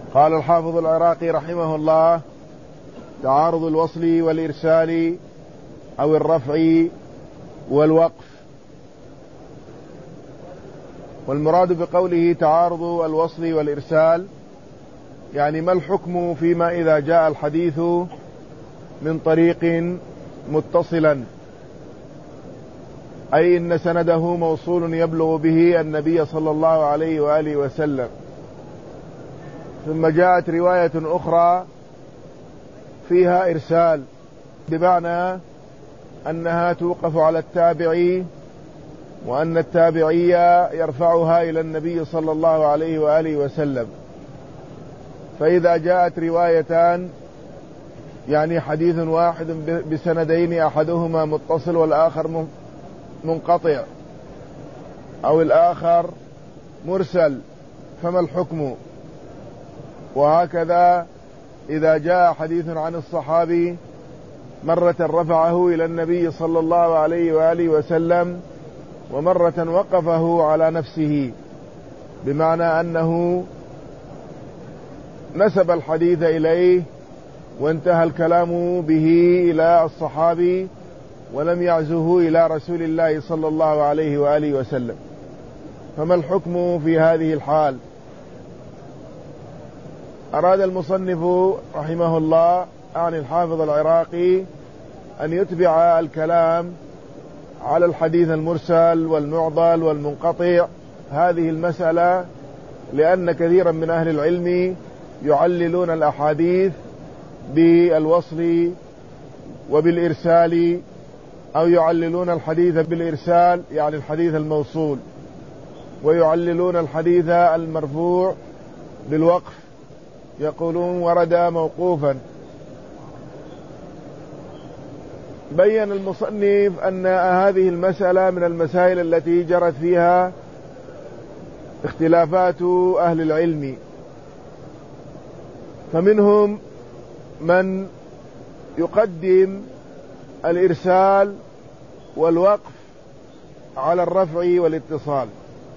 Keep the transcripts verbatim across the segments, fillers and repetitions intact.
قال الحافظ العراقي رحمه الله: تعارض الوصل والإرسال أو الرفع والوقف. والمراد بقوله تعارض الوصل والإرسال يعني ما الحكم فيما إذا جاء الحديث من طريق متصلا، أي إن سنده موصول يبلغ به النبي صلى الله عليه وآله وسلم، ثم جاءت رواية أخرى فيها إرسال، بمعنى أنها توقف على التابعي وأن التابعي يرفعها إلى النبي صلى الله عليه وآله وسلم. فإذا جاءت روايتان يعني حديث واحد بسندين أحدهما متصل والآخر منقطع أو الآخر مرسل، فما الحكم؟ وهكذا إذا جاء حديث عن الصحابي مرة رفعه إلى النبي صلى الله عليه وآله وسلم ومرة وقفه على نفسه، بمعنى أنه نسب الحديث إليه وانتهى الكلام به إلى الصحابي ولم يعزه إلى رسول الله صلى الله عليه وآله وسلم، فما الحكم في هذه الحال؟ أراد المصنف رحمه الله عن الحافظ العراقي أن يتبع الكلام على الحديث المرسل والمعضل والمنقطع هذه المسألة، لأن كثيرا من أهل العلم يعللون الأحاديث بالوصل وبالإرسال، أو يعللون الحديث بالإرسال يعني الحديث الموصول، ويعللون الحديث المرفوع بالوقف، يقولون ورد موقوفا. بين المصنف أن هذه المسألة من المسائل التي جرت فيها اختلافات أهل العلم، فمنهم من يقدم الإرسال والوقف على الرفع والاتصال،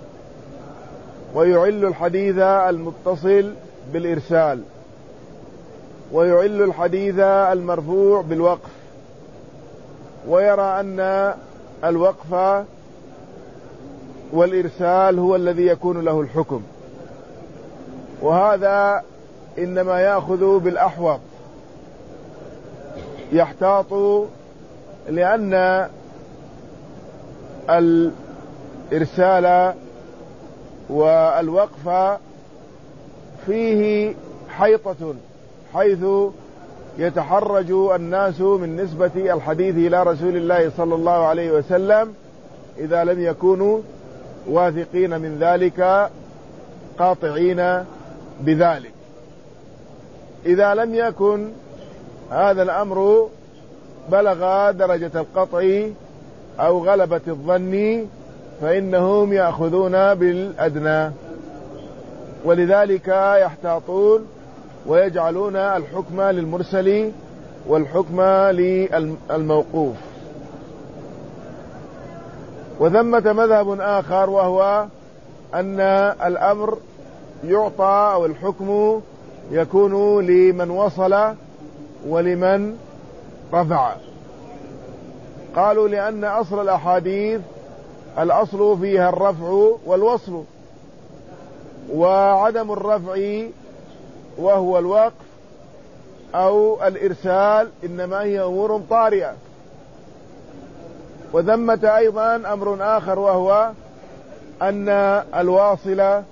ويعل الحديث المتصل بالإرسال، ويعل الحديث المرفوع بالوقف، ويرى أن الوقف والإرسال هو الذي يكون له الحكم، وهذا إنما يأخذ بالأحوط، يحتاط، لأن الإرسال والوقف فيه حيطة، حيث يتحرج الناس من نسبة الحديث إلى رسول الله صلى الله عليه وسلم إذا لم يكونوا واثقين من ذلك قاطعين بذلك. إذا لم يكن هذا الأمر بلغ درجة القطع أو غلبة الظن فإنهم يأخذون بالأدنى، ولذلك يحتاطون ويجعلون الحكم للمرسل والحكم للموقوف. وثمة مذهب آخر، وهو أن الأمر يعطى أو الحكم يكون لمن وصل ولمن رفع. قالوا لأن أصل الأحاديث الأصل فيها الرفع والوصل، وعدم الرفع وهو الوقف أو الإرسال إنما هي أمور طارئة. وثمة أيضا أمر آخر، وهو أن الواصل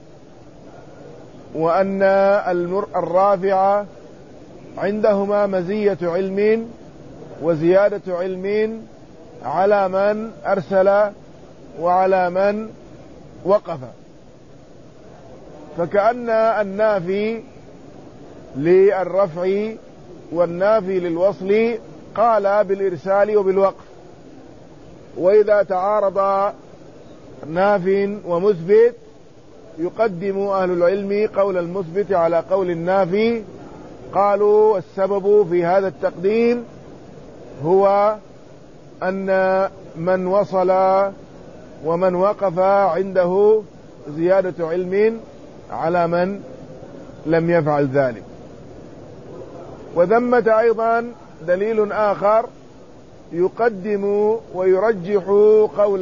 وأن الرافع عندهما مزية علم وزيادة علم على من أرسل وعلى من وقف، فكأن النافي للرفع والنافي للوصل قال بالإرسال وبالوقف. وإذا تعارض ناف ومثبت يقدم أهل العلم قول المثبت على قول النافي. قالوا السبب في هذا التقديم هو أن من وصل ومن وقف عنده زيادة علم على من لم يفعل ذلك. وثمة أيضا دليل آخر يقدم ويرجح قول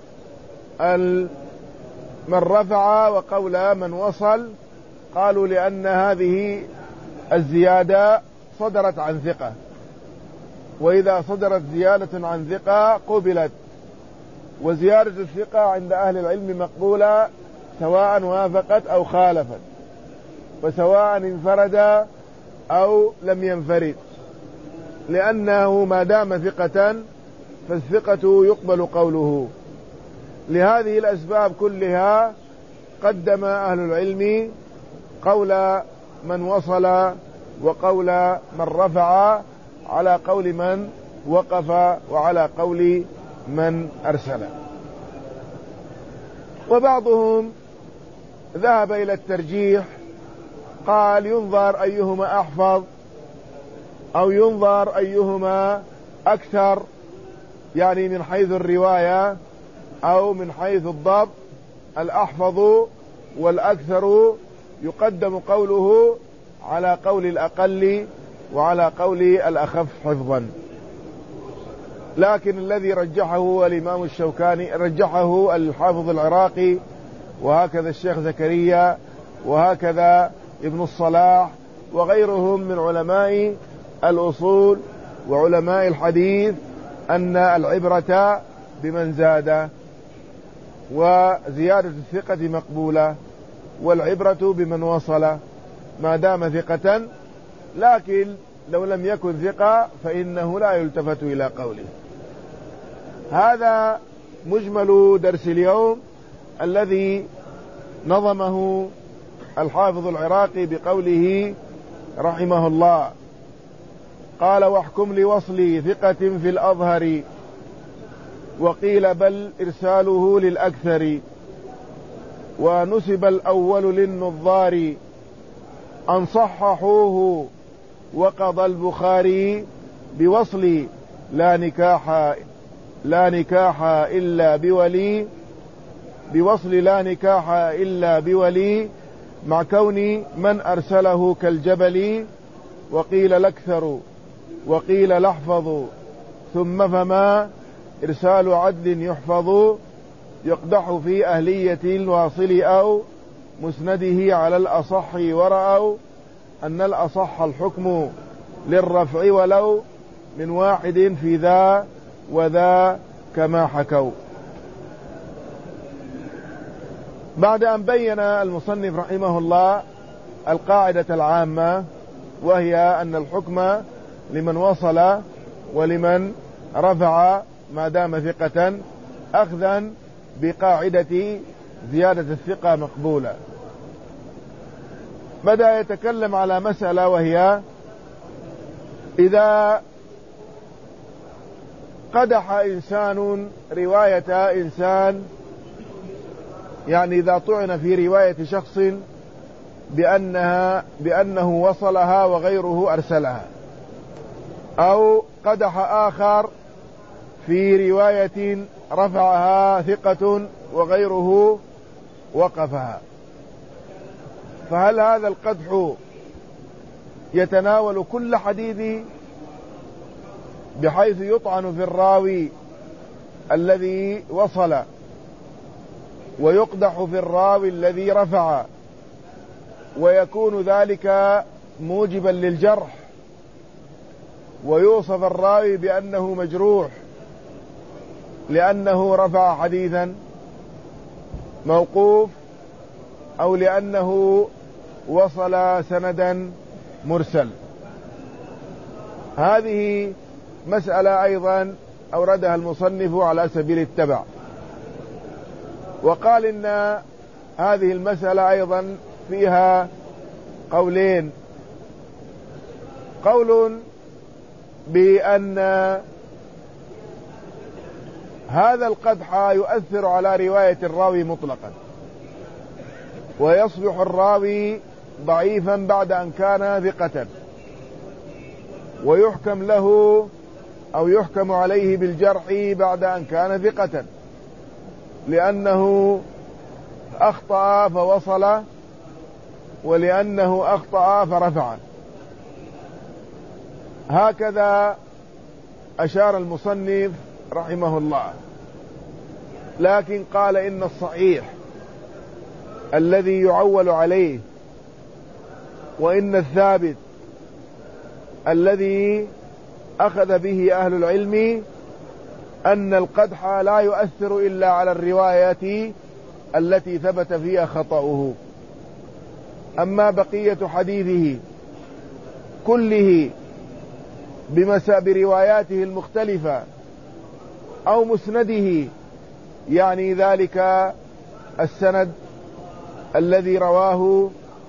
من رفع وقول من وصل. قالوا لأن هذه الزيادة صدرت عن ثقة، وإذا صدرت زيادة عن ثقة قبلت، وزيادة الثقة عند أهل العلم مقبولة سواء وافقت أو خالفت، وسواء انفرد أو لم ينفرد، لأنه ما دام ثقة فالثقة يقبل قوله. لهذه الأسباب كلها قدم أهل العلم قول من وصل وقول من رفع على قول من وقف وعلى قول من أرسل. وبعضهم ذهب إلى الترجيح، قال ينظر أيهما أحفظ أو ينظر أيهما أكثر، يعني من حيث الرواية أو من حيث الضبط. الأحفظ والأكثر يقدم قوله على قول الأقل وعلى قول الأخف حفظا. لكن الذي رجحه الإمام الشوكاني، رجحه الحافظ العراقي، وهكذا الشيخ زكريا، وهكذا ابن الصلاح وغيرهم من علماء الأصول وعلماء الحديث، أن العبرة بمن زاد، وزيادة الثقة مقبولة، والعبرة بمن وصل ما دام ثقة. لكن لو لم يكن ثقة فإنه لا يلتفت إلى قوله. هذا مجمل درس اليوم الذي نظمه الحافظ العراقي بقوله رحمه الله: قال واحكم لوصل ثقة في الأظهر، وقيل بل إرساله للأكثر، ونسب الأول للنظار، أن صححوه وقضى البخاري بوصل لا نكاح لا نكاح إلا بولي بوصل لا نكاح إلا بولي، مع كون من أرسله كالجبل، وقيل الأكثر وقيل الأحفظ، ثم فما إرسال عدل يحفظ، يقدح في أهلية الواصل أو مسنده على الأصح، ورأوا أن الأصح الحكم للرفع ولو من واحد في ذا وذا كما حكوا. بعد أن بين المصنف رحمه الله القاعدة العامة، وهي أن الحكم لمن وصل ولمن رفع ما دام ثقة، أخذا بقاعدة زيادة الثقة مقبولة، بدأ يتكلم على مسألة، وهي إذا قدح إنسان رواية إنسان، يعني إذا طعن في رواية شخص بأنها بأنه وصلها وغيره أرسلها، أو قدح آخر في رواية رفعها ثقة وغيره وقفها، فهل هذا القدح يتناول كل حديث بحيث يطعن في الراوي الذي وصل، ويقدح في الراوي الذي رفع، ويكون ذلك موجبا للجرح، ويوصف الراوي بأنه مجروح لأنه رفع حديثا موقوف، أو لأنه وصل سندا مرسل؟ هذه مسألة أيضا أوردها المصنف على سبيل التبع، وقال إن هذه المسألة أيضا فيها قولين: قول بأن هذا القدح يؤثر على رواية الراوي مطلقا، ويصبح الراوي ضعيفا بعد أن كان ثقة، ويحكم له أو يحكم عليه بالجرح بعد أن كان ثقة، لأنه أخطأ فوصل ولأنه أخطأ فرفع. هكذا أشار المصنف رحمه الله. لكن قال إن الصحيح الذي يعول عليه وإن الثابت الذي أخذ به أهل العلم أن القدح لا يؤثر إلا على الرواية التي ثبت فيها خطأه. أما بقية حديثه كله برواياته المختلفة أو مسنده، يعني ذلك السند الذي رواه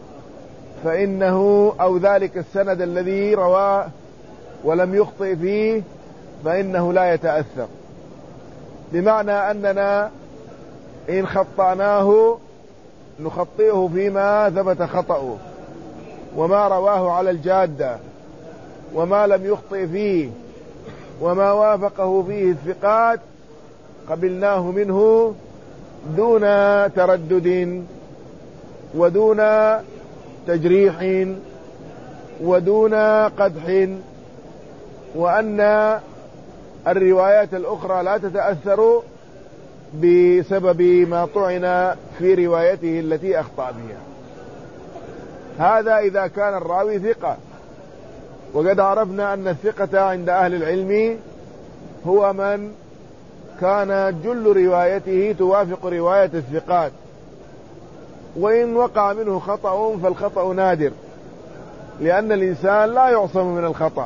فإنه أو ذلك السند الذي رواه ولم يخطئ فيه فإنه لا يتأثر، بمعنى أننا إن خطأناه نخطئه فيما ثبت خطأه، وما رواه على الجادة وما لم يخطئ فيه وما وافقه فيه الثقات قبلناه منه دون تردد ودون تجريح ودون قدح. وأن الروايات الأخرى لا تتأثر بسبب ما طعن في روايته التي أخطأ بها. هذا إذا كان الراوي ثقة، وقد عرفنا أن الثقة عند أهل العلم هو من كان جل روايته توافق رواية الثقات، وإن وقع منه خطأ فالخطأ نادر، لأن الإنسان لا يعصم من الخطأ.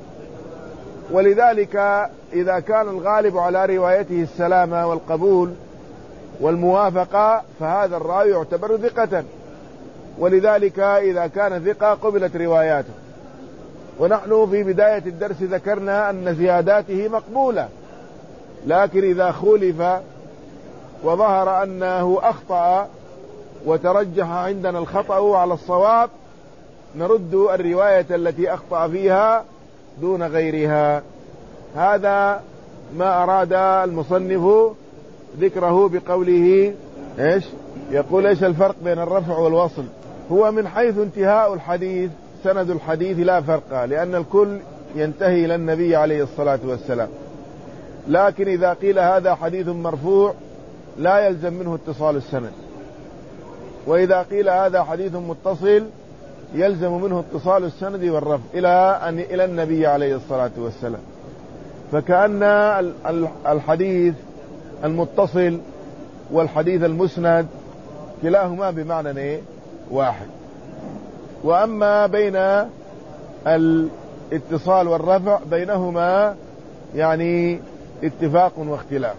ولذلك إذا كان الغالب على روايته السلامة والقبول والموافقة فهذا الراوي يعتبر ثقة، ولذلك إذا كان ثقة قبلت رواياته. ونحن في بداية الدرس ذكرنا أن زياداته مقبولة، لكن إذا خولف وظهر أنه أخطأ وترجح عندنا الخطأ على الصواب نرد الرواية التي أخطأ فيها دون غيرها. هذا ما أراد المصنف ذكره بقوله إيش؟ يقول إيش الفرق بين الرفع والوصل؟ هو من حيث انتهاء الحديث سند الحديث لا فرق، لأن الكل ينتهي إلى النبي عليه الصلاة والسلام. لكن إذا قيل هذا حديث مرفوع لا يلزم منه اتصال السند، وإذا قيل هذا حديث متصل يلزم منه اتصال السند والرفع إلى أن إلى النبي عليه الصلاة والسلام. فكأن الحديث المتصل والحديث المسند كلاهما بمعنى واحد. وأما بين الاتصال والرفع بينهما يعني اتفاق واختلاف.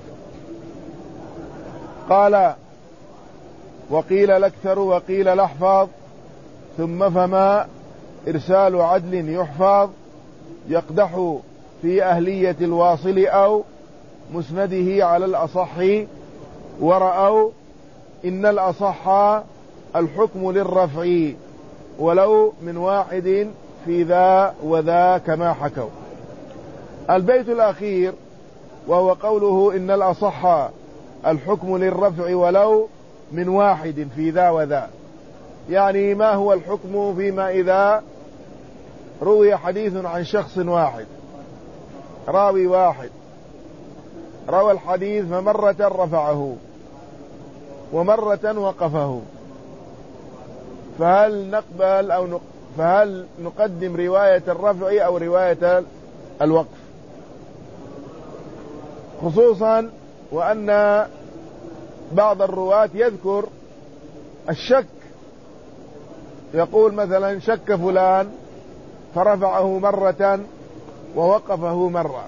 قال وقيل الأكثر وقيل الأحفظ، ثم فما إرسال عدل يحفظ يقدح في أهلية الواصل أو مسنده على الأصح، ورأوا إن الأصح الحكم للرفع ولو من واحد في ذا وذا كما حكوا. البيت الأخير وهو قوله إن الأصح الحكم للرفع ولو من واحد في ذا وذا، يعني ما هو الحكم فيما إذا روي حديث عن شخص واحد، راوي واحد روى الحديث فمرة رفعه ومرة وقفه، فهل نقبل أو نق... فهل نقدم رواية الرفع أو رواية الوقف؟ خصوصا وأن بعض الرواة يذكر الشك، يقول مثلا شك فلان فرفعه مرة ووقفه مرة.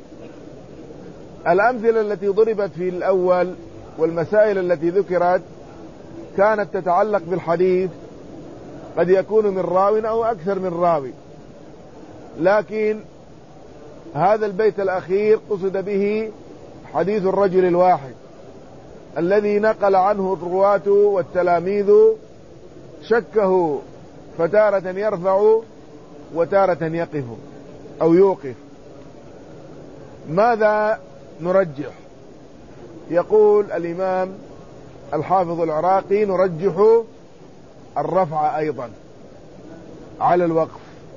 الأمثلة التي ضربت في الأول والمسائل التي ذكرت كانت تتعلق بالحديث، قد يكون من راو أو أكثر من راوي، لكن هذا البيت الأخير قصد به حديث الرجل الواحد الذي نقل عنه الرواة والتلاميذ شكه، فتارة يرفع وتارة يقف أو يوقف. ماذا نرجح؟ يقول الإمام الحافظ العراقي نرجح الرفع أيضا على الوقف.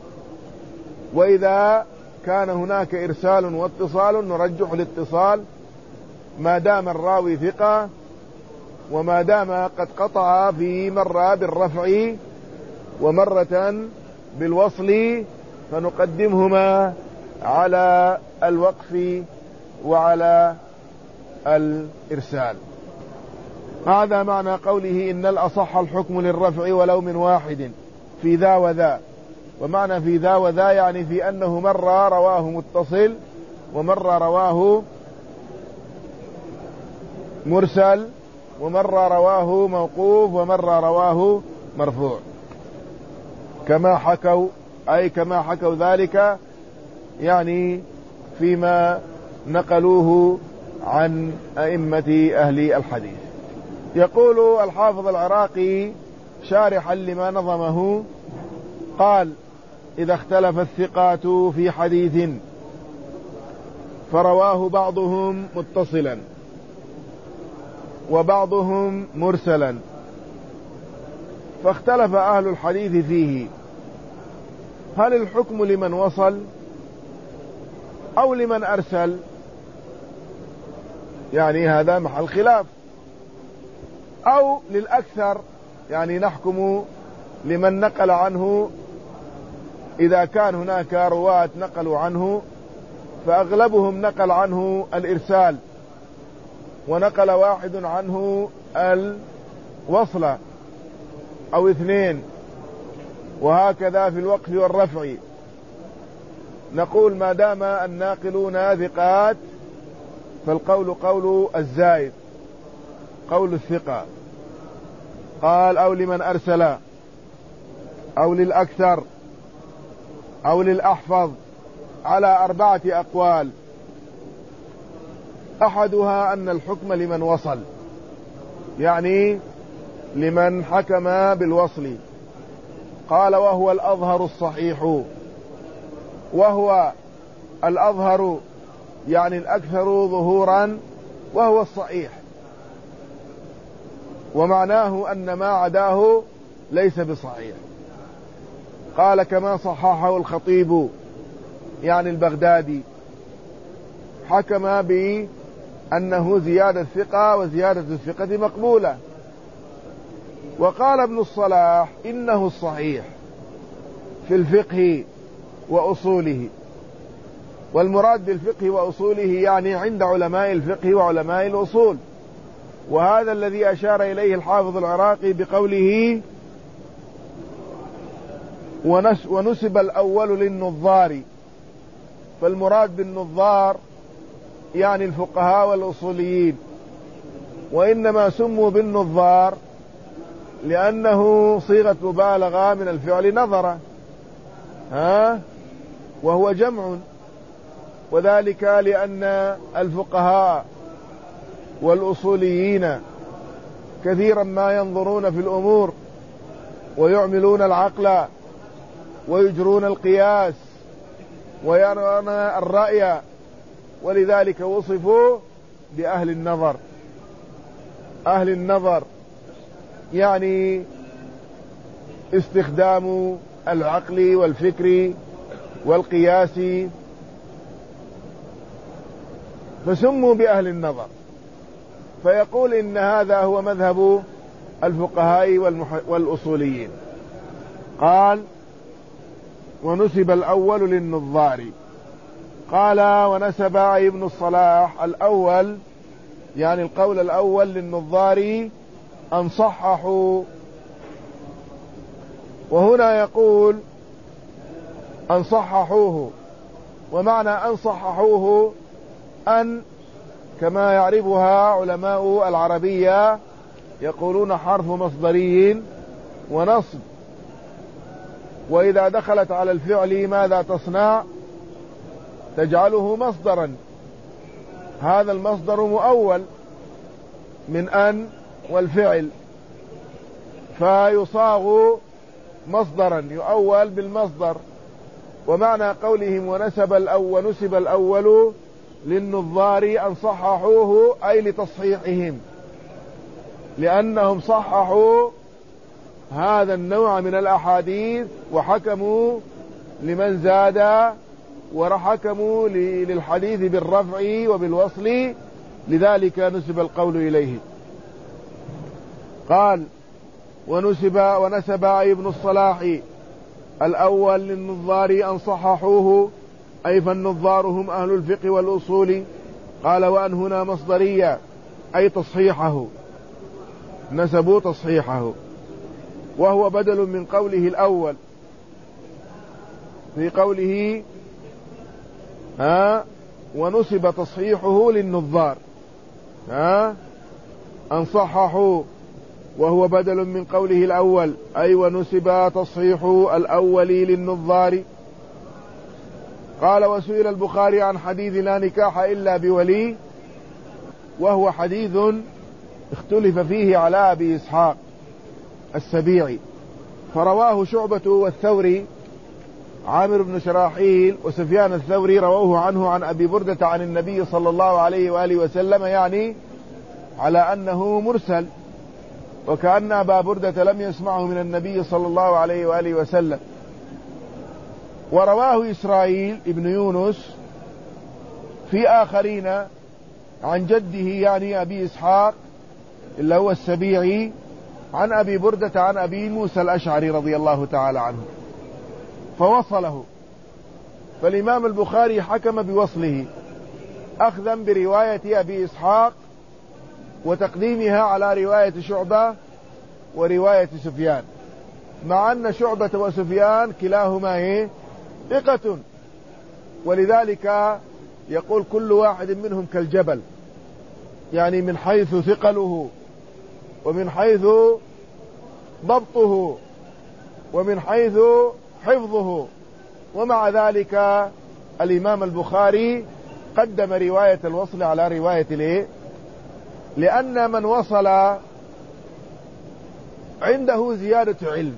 وإذا كان هناك إرسال واتصال نرجح الاتصال ما دام الراوي ثقة، وما دام قد قطع في مرة بالرفع ومرة بالوصل فنقدمهما على الوقف وعلى الإرسال. هذا معنى قوله إن الأصح الحكم للرفع ولو من واحد في ذا وذا. ومعنى في ذا وذا يعني في أنه مرة رواه متصل ومرة رواه مرسل ومرة رواه موقوف ومرة رواه مرفوع، كما حكوا أي كما حكوا ذلك يعني فيما نقلوه عن أئمة أهل الحديث. يقول الحافظ العراقي شارحا لما نظمه قال: إذا اختلف الثقات في حديث فرواه بعضهم متصلا وبعضهم مرسلا فاختلف أهل الحديث فيه، هل الحكم لمن وصل أو لمن أرسل؟ يعني هذا محل خلاف. أو للأكثر يعني نحكم لمن نقل عنه، إذا كان هناك رواة نقلوا عنه فأغلبهم نقل عنه الإرسال ونقل واحد عنه الوصل أو اثنين، وهكذا في الوقف والرفع. نقول ما دام الناقلون ثقات فالقول قول الزائد قول الثقة. قال: أو لمن أرسل أو للأكثر أو للأحفظ على أربعة أقوال. أحدها أن الحكم لمن وصل، يعني لمن حكم بالوصل. قال: وهو الأظهر الصحيح، وهو الأظهر يعني الأكثر ظهورا وهو الصحيح، ومعناه أن ما عداه ليس بصحيح. قال: كما صححه الخطيب يعني البغدادي، حكم بأنه زيادة ثقة وزيادة الثقة مقبولة. وقال ابن الصلاح: إنه الصحيح في الفقه وأصوله. والمراد بالفقه وأصوله يعني عند علماء الفقه وعلماء الأصول. وهذا الذي أشار إليه الحافظ العراقي بقوله: ونسب الأول للنظار. فالمراد بالنظار يعني الفقهاء والأصوليين، وإنما سموا بالنظار لأنه صيغة مبالغة من الفعل نظر، ها وهو جمع، وذلك لأن الفقهاء والأصوليين كثيرا ما ينظرون في الأمور ويعملون العقل ويجرون القياس ويرون الرأي، ولذلك وصفوا بأهل النظر. أهل النظر يعني استخدام العقل والفكر والقياس، فسموا بأهل النظر. فيقول إن هذا هو مذهب الفقهاء والأصوليين. قال: ونسب الأول للنظار. قال: ونسب ابن الصلاح الأول يعني القول الأول للنظار أن صححوا. وهنا يقول أن صححوه، ومعنى أن صححوه أن كما يعرفها علماء العربية يقولون حرف مصدري ونصب، وإذا دخلت على الفعل ماذا تصنع؟ تجعله مصدرا. هذا المصدر مؤول من أن والفعل، فيصاغ مصدرا يؤول بالمصدر. ومعنى قولهم ونسب الأول ونسب الأول للنظار أن صححوه أي لتصحيحهم، لأنهم صححوا هذا النوع من الأحاديث وحكموا لمن زاد وحكموا للحديث بالرفع وبالوصل، لذلك نسب القول إليه. قال: ونسب ونسب ابن الصلاح الأول للنظار أن صححوه، أي فالنظار هم أهل الفقه والأصول. قال: وأن هنا مصدرية، أي تصحيحه، نسبوا تصحيحه، وهو بدل من قوله الأول في قوله ها ونسب تصحيحه للنظار، ها أن صححوا، وهو بدل من قوله الأول، أي ونسب تصحيح الأول للنظار. قال: وسئل البخاري عن حديث لا نكاح إلا بولي، وهو حديث اختلف فيه على أبي إسحاق السبيعي، فرواه شعبة والثوري عامر بن شراحيل وسفيان الثوري رووه عنه عن أبي بردة عن النبي صلى الله عليه وآله وسلم، يعني على أنه مرسل، وكأن أبا بردة لم يسمعه من النبي صلى الله عليه وآله وسلم. ورواه إسرائيل ابن يونس في آخرين عن جده يعني أبي إسحاق اللي هو السبيعي عن أبي بردة عن أبي موسى الأشعري رضي الله تعالى عنه، فوصله. فالإمام البخاري حكم بوصله أخذا برواية أبي إسحاق وتقديمها على رواية شعبة ورواية سفيان، مع أن شعبة وسفيان كلاهما ايه ثقة، ولذلك يقول كل واحد منهم كالجبل، يعني من حيث ثقله ومن حيث ضبطه ومن حيث حفظه. ومع ذلك الإمام البخاري قدم رواية الوصل على رواية الايه، لأن من وصل عنده زيادة علم،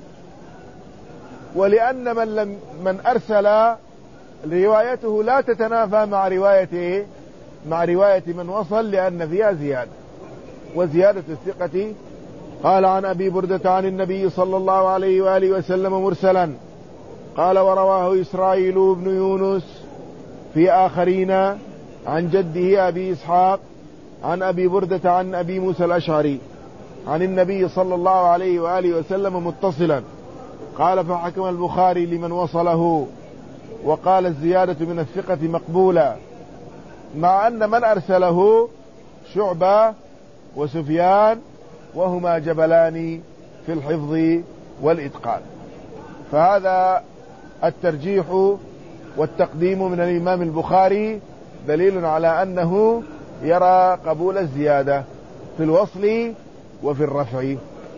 ولأن من لم من أرسل روايته لا تتنافى مع رواية مع رواية من وصل، لأن فيها زيادة، وزيادة الثقة. قال: عن أبي بردة عن النبي صلى الله عليه وآله وسلم مرسلا. قال: ورواه إسرائيل بن يونس في آخرين عن جده أبي إسحاق عن أبي بردة عن أبي موسى الأشعري عن النبي صلى الله عليه وآله وسلم متصلا. قال: فحكم البخاري لمن وصله، وقال: الزيادة من الثقة مقبولة، مع أن من أرسله شعبة وسفيان، وهما جبلان في الحفظ والإتقان. فهذا الترجيح والتقديم من الإمام البخاري دليل على أنه يرى قبول الزيادة في الوصل وفي الرفع.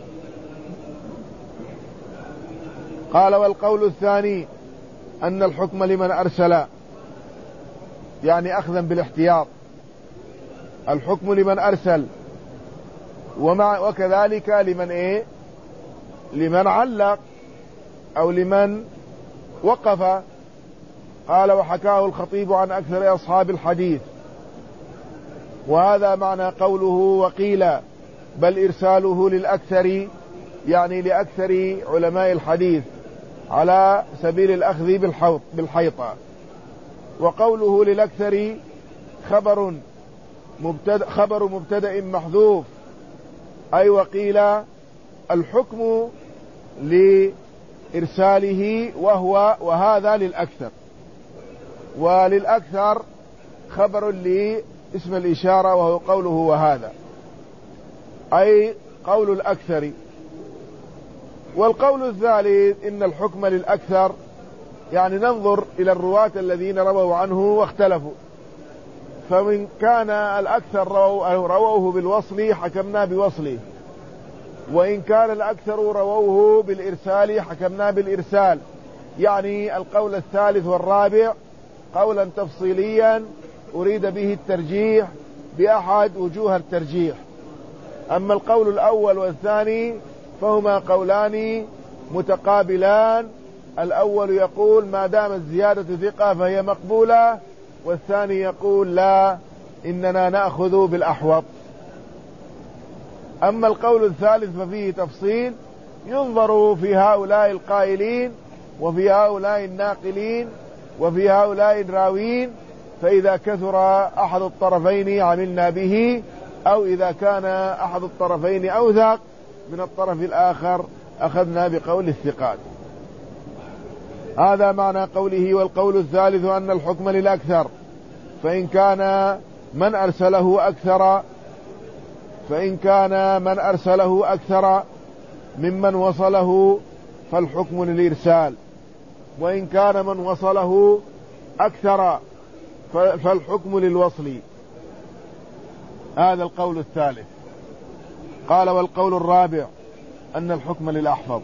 قال: والقول الثاني أن الحكم لمن أرسل، يعني أخذا بالاحتياط، الحكم لمن أرسل، ومع وكذلك لمن إيه لمن علق أو لمن وقف. قال: وحكاه الخطيب عن أكثر أصحاب الحديث، وهذا معنى قوله وقيل، بل إرساله للأكثر، يعني لأكثر علماء الحديث على سبيل الأخذ بالحوط بالحيطة. وقوله للأكثر خبر مبتدأ, خبر مبتدأ محذوف، أي وقيل الحكم لإرساله وهو وهذا للأكثر، وللأكثر خبر لاسم الإشارة وهو قوله وهذا، أي قول الأكثر. والقول الثالث إن الحكم للأكثر، يعني ننظر إلى الرواة الذين رووا عنه واختلفوا، فمن كان الأكثر رووه بالوصل حكمنا بوصله، وإن كان الأكثر رووه بالإرسال حكمنا بالإرسال. يعني القول الثالث والرابع قولا تفصيليا أريد به الترجيح بأحد وجوه الترجيح. أما القول الأول والثاني فهما قولان متقابلان، الأول يقول ما دام الزيادة ثقة فهي مقبولة، والثاني يقول لا، إننا نأخذ بالأحوط. أما القول الثالث ففيه تفصيل، ينظر في هؤلاء القائلين وفي هؤلاء الناقلين وفي هؤلاء الراوين، فإذا كثر أحد الطرفين عملنا به، أو إذا كان أحد الطرفين أوثق من الطرف الآخر أخذنا بقول الثقات. هذا معنى قوله. والقول الثالث أن الحكم للأكثر، فإن كان من أرسله أكثر فإن كان من أرسله أكثر ممن وصله فالحكم للإرسال، وإن كان من وصله أكثر فالحكم للوصل. هذا القول الثالث. قال: والقول الرابع أن الحكم للأحفظ،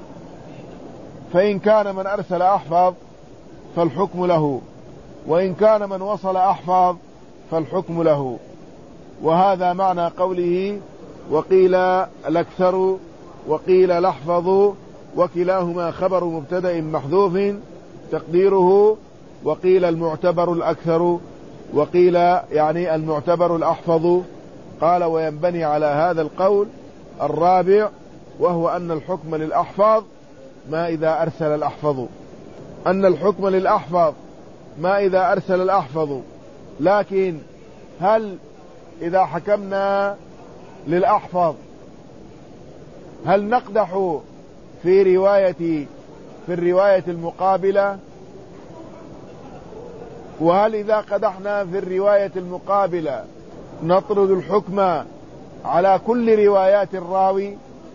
فإن كان من أرسل أحفظ فالحكم له، وإن كان من وصل أحفظ فالحكم له. وهذا معنى قوله: وقيل الأكثر وقيل الأحفظ، وكلاهما خبر مبتدأ محذوف تقديره وقيل المعتبر الأكثر، وقيل يعني المعتبر الأحفظ. قال: وينبني على هذا القول الرابع، وهو أن الحكم للأحفظ ما إذا أرسل الأحفظ، أن الحكم للأحفظ ما إذا أرسل الأحفظ. لكن هل إذا حكمنا للأحفظ هل نقدح في رواية في الرواية المقابلة؟ وهل إذا قدحنا في الرواية المقابلة نطرد الحكم على كل روايات الراوي؟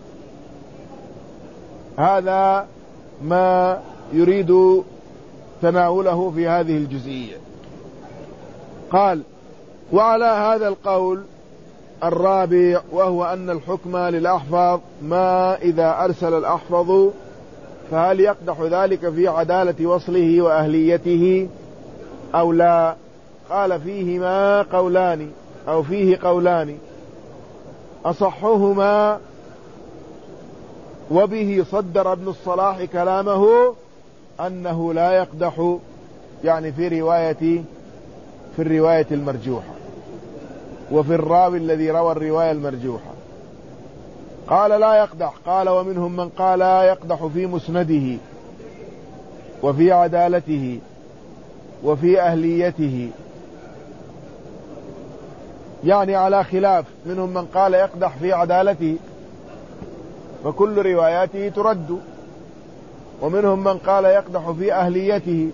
هذا ما يريد تناوله في هذه الجزئية. قال: وعلى هذا القول الرابع، وهو أن الحكم للأحفظ ما إذا أرسل الأحفظ، فهل يقدح ذلك في عدالة وصله وأهليته أو لا؟ قال: فيهما قولان أو فيه قولان، أصحهما وبه صدر ابن الصلاح كلامه أنه لا يقدح، يعني في رواية في الرواية المرجوحة وفي الراوي الذي روى الرواية المرجوحة. قال: لا يقدح. قال: ومنهم من قال يقدح في مسنده وفي عدالته وفي أهليته، يعني على خلاف. منهم من قال يقدح في عدالته فكل رواياته ترد، ومنهم من قال يقدح في أهليته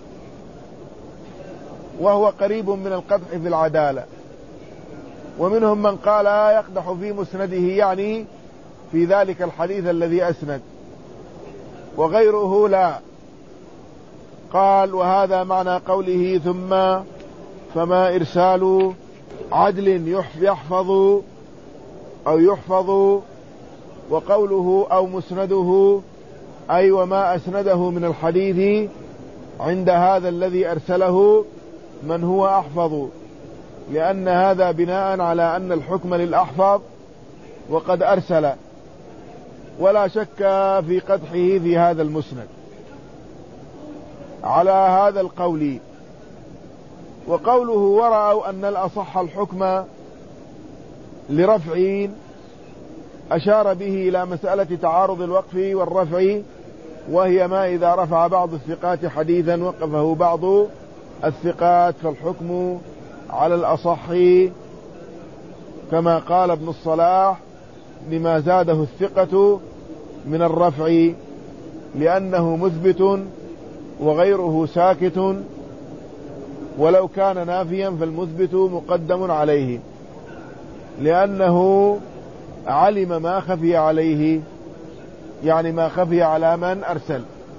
وهو قريب من القدح في العدالة، ومنهم من قال يقدح في مسنده، يعني في ذلك الحديث الذي أسند، وغيره لا. قال: وهذا معنى قوله: ثم فما إرسال عدل يحفظ أو يحفظ، وقوله أو مسنده أي وما أسنده من الحديث عند هذا الذي أرسله من هو أحفظ، لأن هذا بناء على أن الحكم للأحفظ وقد أرسل، ولا شك في قدحه في هذا المسند على هذا القول. وقوله: ورأوا أن الأصح الحكم لرفع، أشار به إلى مسألة تعارض الوقف والرفع، وهي ما إذا رفع بعض الثقات حديثا وقفه بعض الثقات فالحكم على الأصح، كما قال ابن الصلاح: لما زاده الثقة من الرفع، لأنه مثبت وغيره ساكت، ولو كان نافيا فالمثبت مقدم عليه، لأنه علم ما خفي عليه، يعني ما خفي على من أرسل.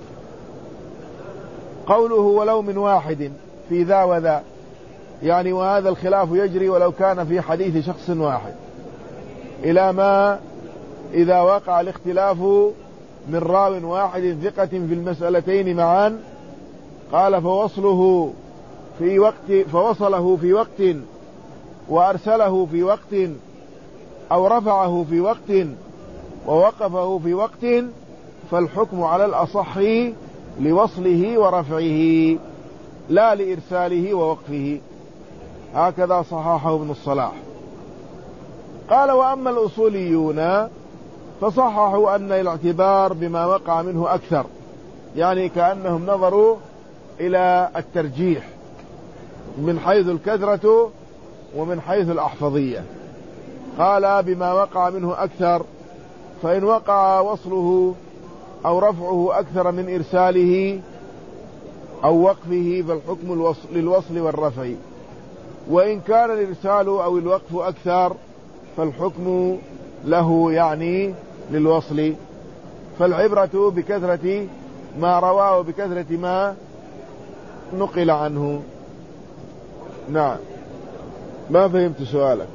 قوله: ولو من واحد في ذا وذا، يعني وهذا الخلاف يجري ولو كان في حديث شخص واحد، إلى ما إذا وقع الاختلاف من راو واحد ثقة في المسألتين معا. قال: فوصله في وقت فوصله في وقت وأرسله في وقت، أو رفعه في وقت ووقفه في وقت، فالحكم على الأصح لوصله ورفعه لا لإرساله ووقفه. هكذا صححه ابن الصلاح. قال: وأما الأصوليون فصححوا أن الاعتبار بما وقع منه أكثر، يعني كأنهم نظروا إلى الترجيح من حيث الكثرة ومن حيث الأحفظية. قال بما وقع منه أكثر، فإن وقع وصله أو رفعه أكثر من إرساله أو وقفه فالحكم الوصل للوصل والرفع، وإن كان الإرسال أو الوقف أكثر فالحكم له يعني للوصل. فالعبرة بكثرة ما رواه وبكثرة ما نقل عنه. نعم. ما فهمت سؤالك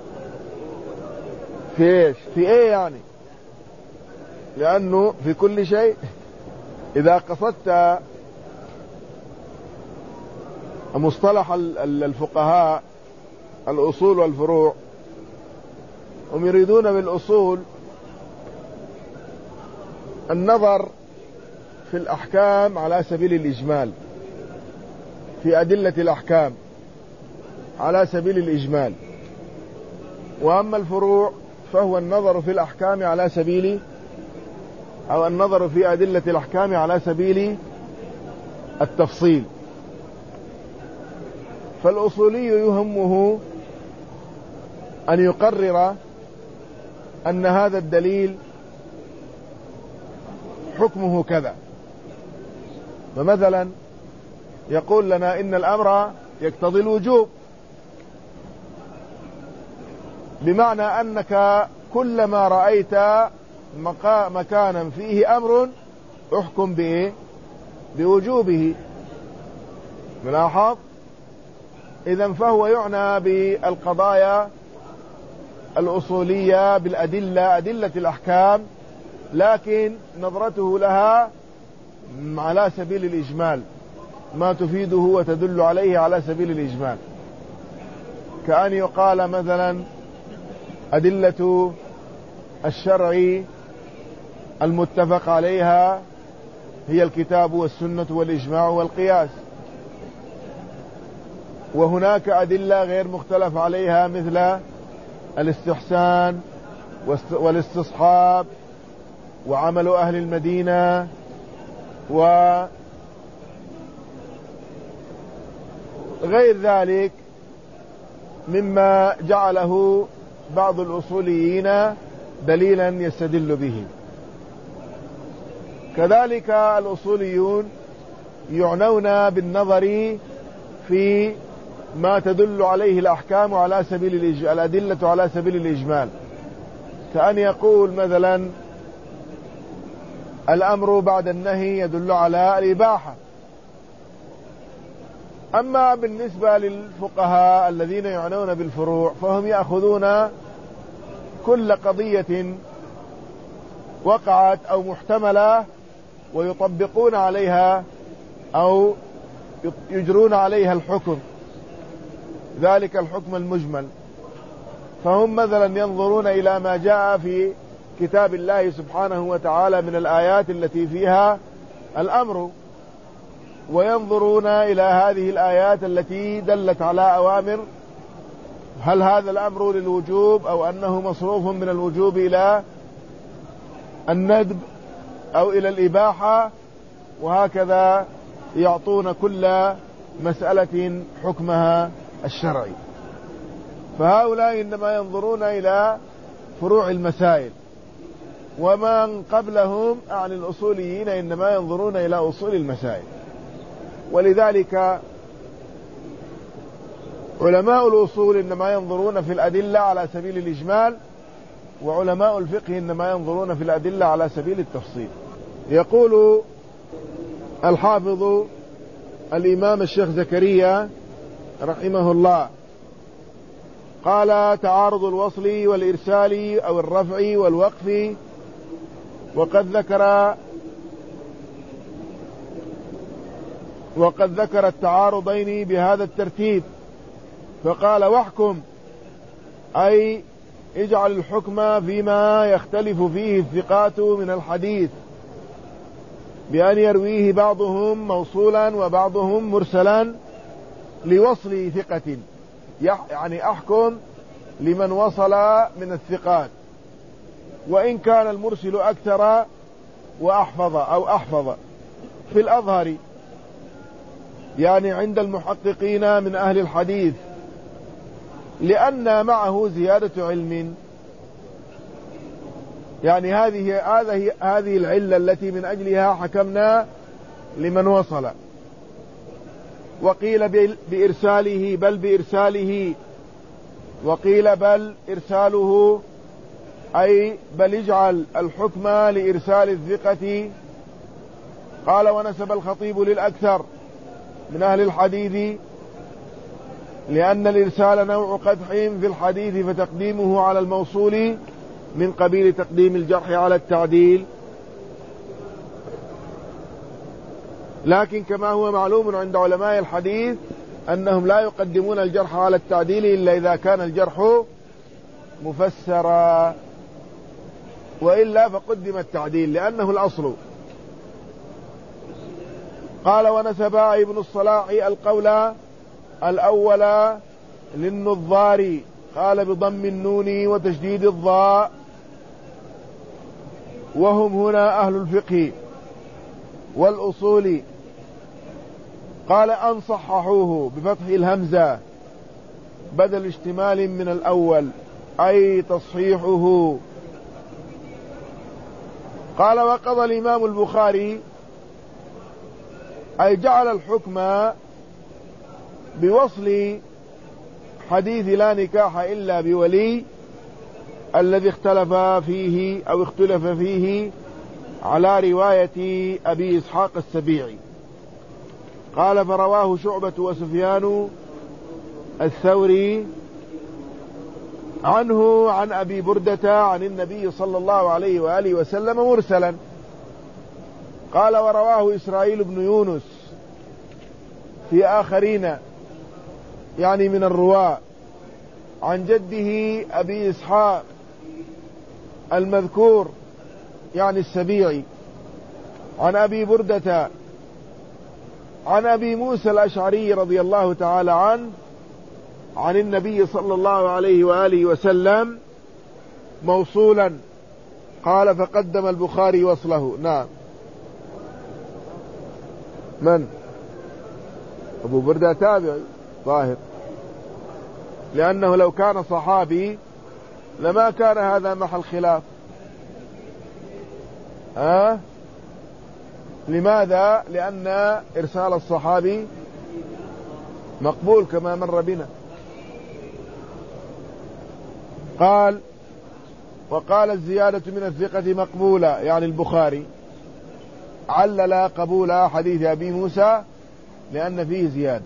في ايش؟ في ايه يعني؟ لأنه في كل شيء إذا قصدت مصطلح الفقهاء الأصول والفروع، هم يريدون بالأصول النظر في الأحكام على سبيل الإجمال، في أدلة الأحكام على سبيل الإجمال، وأما الفروع فهو النظر في الأحكام على سبيل أو النظر في أدلة الأحكام على سبيل التفصيل. فالأصولي يهمه أن يقرر أن هذا الدليل حكمه كذا، فمثلا يقول لنا إن الأمر يقتضي الوجوب، بمعنى أنك كلما رأيت مكانا فيه أمر احكم به بوجوبه. ملاحظ؟ إذن فهو يعنى بالقضايا الأصولية بالأدلة، أدلة الأحكام، لكن نظرته لها على سبيل الإجمال، ما تفيده وتدل عليه على سبيل الإجمال. كأن يقال مثلا أدلة الشرع المتفق عليها هي الكتاب والسنة والإجماع والقياس، وهناك أدلة غير مختلف عليها مثل الاستحسان والاستصحاب وعمل أهل المدينة وغير ذلك مما جعله بعض الأصوليين دليلا يستدل به. كذلك الأصوليون يعنون بالنظر في ما تدل عليه الأحكام على سبيل الإج... الأدلة على سبيل الإجمال، كأن يقول مثلا الأمر بعد النهي يدل على الإباحة. أما بالنسبة للفقهاء الذين يعنون بالفروع فهم يأخذون كل قضية وقعت أو محتملة ويطبقون عليها أو يجرون عليها الحكم، ذلك الحكم المجمل. فهم مثلا ينظرون إلى ما جاء في كتاب الله سبحانه وتعالى من الآيات التي فيها الأمر، وينظرون إلى هذه الآيات التي دلت على أوامر، هل هذا الأمر للوجوب أو أنه مصروف من الوجوب إلى الندب أو إلى الإباحة، وهكذا يعطون كل مسألة حكمها الشرعي. فهؤلاء إنما ينظرون إلى فروع المسائل، ومن قبلهم عن الأصوليين إنما ينظرون إلى أصول المسائل. ولذلك علماء الأصول إنما ينظرون في الأدلة على سبيل الإجمال، وعلماء الفقه إنما ينظرون في الأدلة على سبيل التفصيل. يقول الحافظ الإمام الشيخ زكريا رحمه الله قال تعارض الوصل والإرسال أو الرفع والوقف، وقد ذكر وقد ذكر التعارضين بهذا الترتيب، فقال واحكم أي اجعل الحكم فيما يختلف فيه الثقات من الحديث بأن يرويه بعضهم موصولا وبعضهم مرسلا لوصل ثقة، يعني أحكم لمن وصل من الثقات وإن كان المرسل أكثر وأحفظ أو أحفظ في الأظهر، يعني عند المحققين من أهل الحديث، لأن معه زيادة علم. يعني هذه هذه هذه العلة التي من أجلها حكمنا لمن وصل. وقيل بإرساله بل بإرساله، وقيل بل إرساله أي بل اجعل الحكم لإرسال الثقة. قال ونسب الخطيب للأكثر من أهل الحديث لأن الإرسال نوع قدح في الحديث، فتقديمه على الموصول من قبيل تقديم الجرح على التعديل. لكن كما هو معلوم عند علماء الحديث أنهم لا يقدمون الجرح على التعديل إلا إذا كان الجرح مفسرا، وإلا فقدم التعديل لأنه الأصل. قال ونسب ابن الصلاح القول الأول للنظار، قال بضم النون وتشديد الضاء، وهم هنا أهل الفقه والأصول. قال أن صححوه بفتح الهمزة بدل اشتمال من الأول، أي تصحيحه. قال وقضى الإمام البخاري، أي جعل الحكم بوصل حديث لا نكاح إلا بولي الذي اختلف فيه أو اختلف فيه على رواية أبي إسحاق السبيعي. قال فرواه شعبة وسفيان الثوري عنه عن أبي بردة عن النبي صلى الله عليه وآله وسلم مرسلا. قال ورواه إسرائيل بن يونس في آخرين يعني من الرواة عن جده أبي إسحاق المذكور يعني السبيعي عن أبي بردة عن أبي موسى الأشعري رضي الله تعالى عنه عن النبي صلى الله عليه وآله وسلم موصولا. قال فقدم البخاري وصله. نعم. من؟ أبو بردة تابعي ظاهر، لأنه لو كان صحابي لما كان هذا محل خلاف. أه؟ لماذا؟ لأن إرسال الصحابي مقبول كما مر بنا. قال وقال الزيادة من الثقة مقبولة، يعني البخاري علل قبول حديث أبي موسى لأن فيه زيادة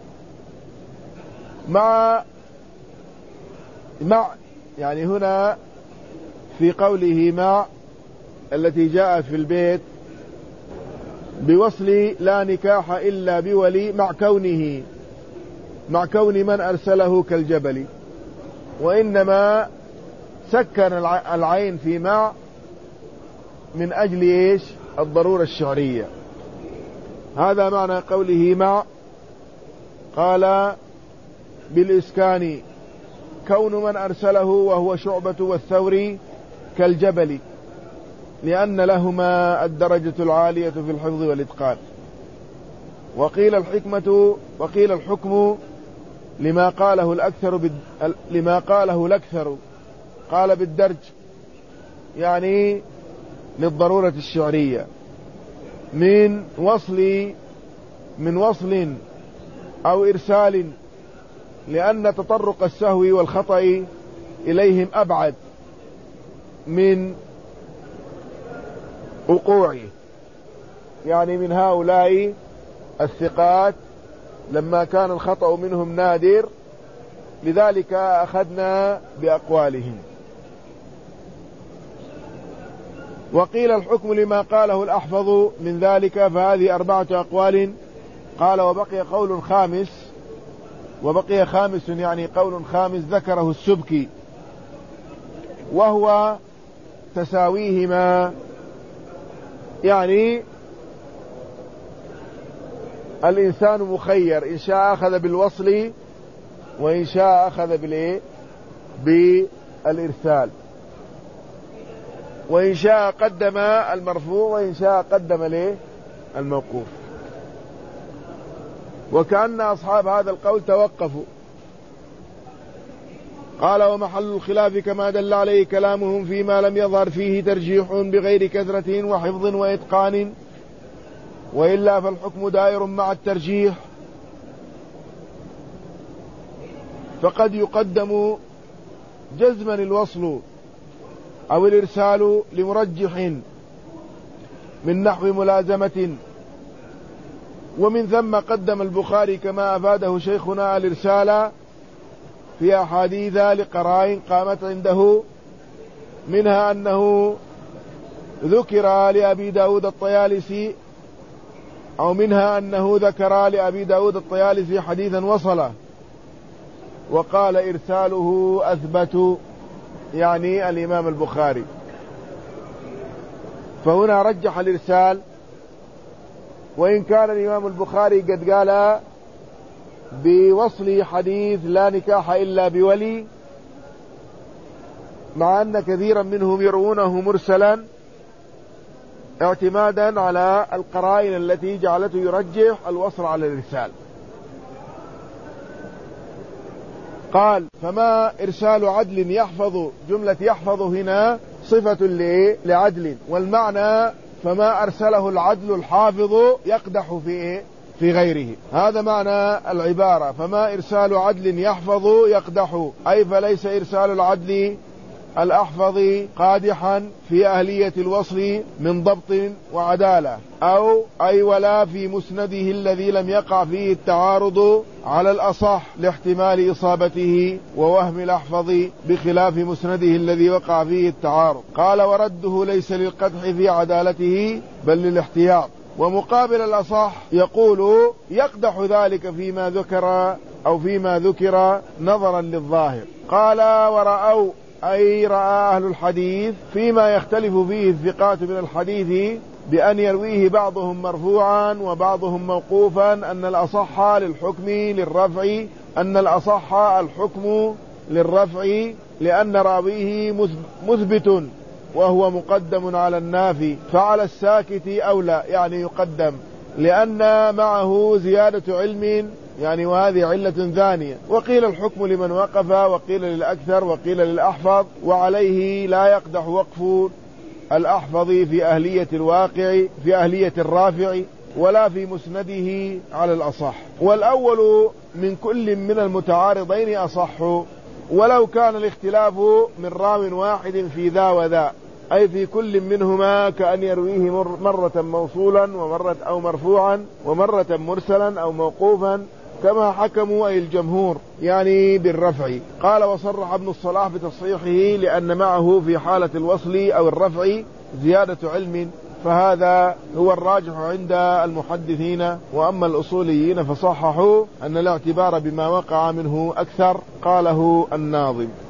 مع مع يعني هنا في قوله مع التي جاءت في البيت بوصل لا نكاح إلا بولي، مع كونه مع كون من أرسله كالجبل، وإنما سكن العين في مع من أجل إيش؟ الضرورة الشعرية. هذا معنى قوله مع. قال بالإسكان كون من أرسله وهو شعبة والثوري كالجبل، لأن لهما الدرجة العالية في الحفظ والإتقان. وقيل الحكمة وقيل الحكم لما قاله الأكثر بد... لما قاله الأكثر قال بالدرج، يعني للضرورة الشعرية، من وصل من وصل أو إرسال، لأن تطرق السهو والخطأ إليهم أبعد من وقوعه، يعني من هؤلاء الثقات لما كان الخطأ منهم نادر، لذلك أخذنا بأقوالهم. وقيل الحكم لما قاله الأحفظ من ذلك، فهذه أربعة أقوال. قال وبقي قول خامس وبقي خامس يعني قول خامس ذكره السبكي، وهو تساويهما، يعني الإنسان مخير، إن شاء أخذ بالوصل وإن شاء أخذ بالإيه؟ بالإرسال. وإن شاء قدم المرفوع وإن شاء قدم له الموقوف. وكأن أصحاب هذا القول توقفوا. قال ومحل الخلاف كما دل عليه كلامهم فيما لم يظهر فيه ترجيح بغير كثرة وحفظ وإتقان، وإلا فالحكم دائر مع الترجيح، فقد يقدم جزما الوصل أو الإرسال لمرجح من نحو ملازمة، ومن ثم قدم البخاري كما أفاده شيخنا الإرسال في أحاديث لقرائن قامت عنده، منها أنه ذكر لأبي داود الطيالسي أو منها أنه ذكر لأبي داود الطيالسي حديثا وصله وقال إرساله أثبت، يعني الإمام البخاري. فهنا رجح الإرسال، وإن كان الإمام البخاري قد قال بوصل حديث لا نكاح إلا بولي، مع أن كثيرا منهم يروونه مرسلا اعتمادا على القرائن التي جعلته يرجح الوصل على الإرسال. قال فما إرسال عدل يحفظ، جملة يحفظ هنا صفة لعدل، والمعنى فما أرسله العدل الحافظ يقدح في في غيره، هذا معنى العبارة. فما إرسال عدل يحفظ يقدح، أي فليس إرسال العدل الأحفظ قادحا في أهلية الوصل من ضبط وعدالة، أو أي ولا في مسنده الذي لم يقع فيه التعارض على الأصح لاحتمال إصابته ووهم الأحفظ، بخلاف مسنده الذي وقع فيه التعارض. قال ورده ليس للقدح في عدالته بل للاحتياط. ومقابل الأصح يقول يقدح ذلك فيما ذكر أو فيما ذكر نظرا للظاهر. قال ورأوا، أي رأى أهل الحديث فيما يختلف فيه الثقات من الحديث بأن يرويه بعضهم مرفوعا وبعضهم موقوفا أن الأصح للحكم للرفع أن الأصح الحكم للرفع لأن راويه مثبت وهو مقدم على النافي، فعلى الساكت أولى، يعني يقدم لأن معه زيادة علم، يعني وهذه علة ثانية. وقيل الحكم لمن وقف، وقيل للأكثر، وقيل للأحفظ، وعليه لا يقدح وقف الأحفظ في أهلية الواقع في أهلية الرافع ولا في مسنده على الأصح. والأول من كل من المتعارضين أصح، ولو كان الاختلاف من راو واحد في ذا وذا، أي في كل منهما كأن يرويه مرة موصولا ومرة أو مرفوعا ومرة مرسلا أو موقوفا، كما حكموا أي الجمهور يعني بالرفع. قال وصرح ابن الصلاح بتصحيحه لأن معه في حالة الوصل أو الرفع زيادة علم، فهذا هو الراجح عند المحدثين. وأما الأصوليين فصححوا أن الاعتبار بما وقع منه أكثر. قاله الناظم.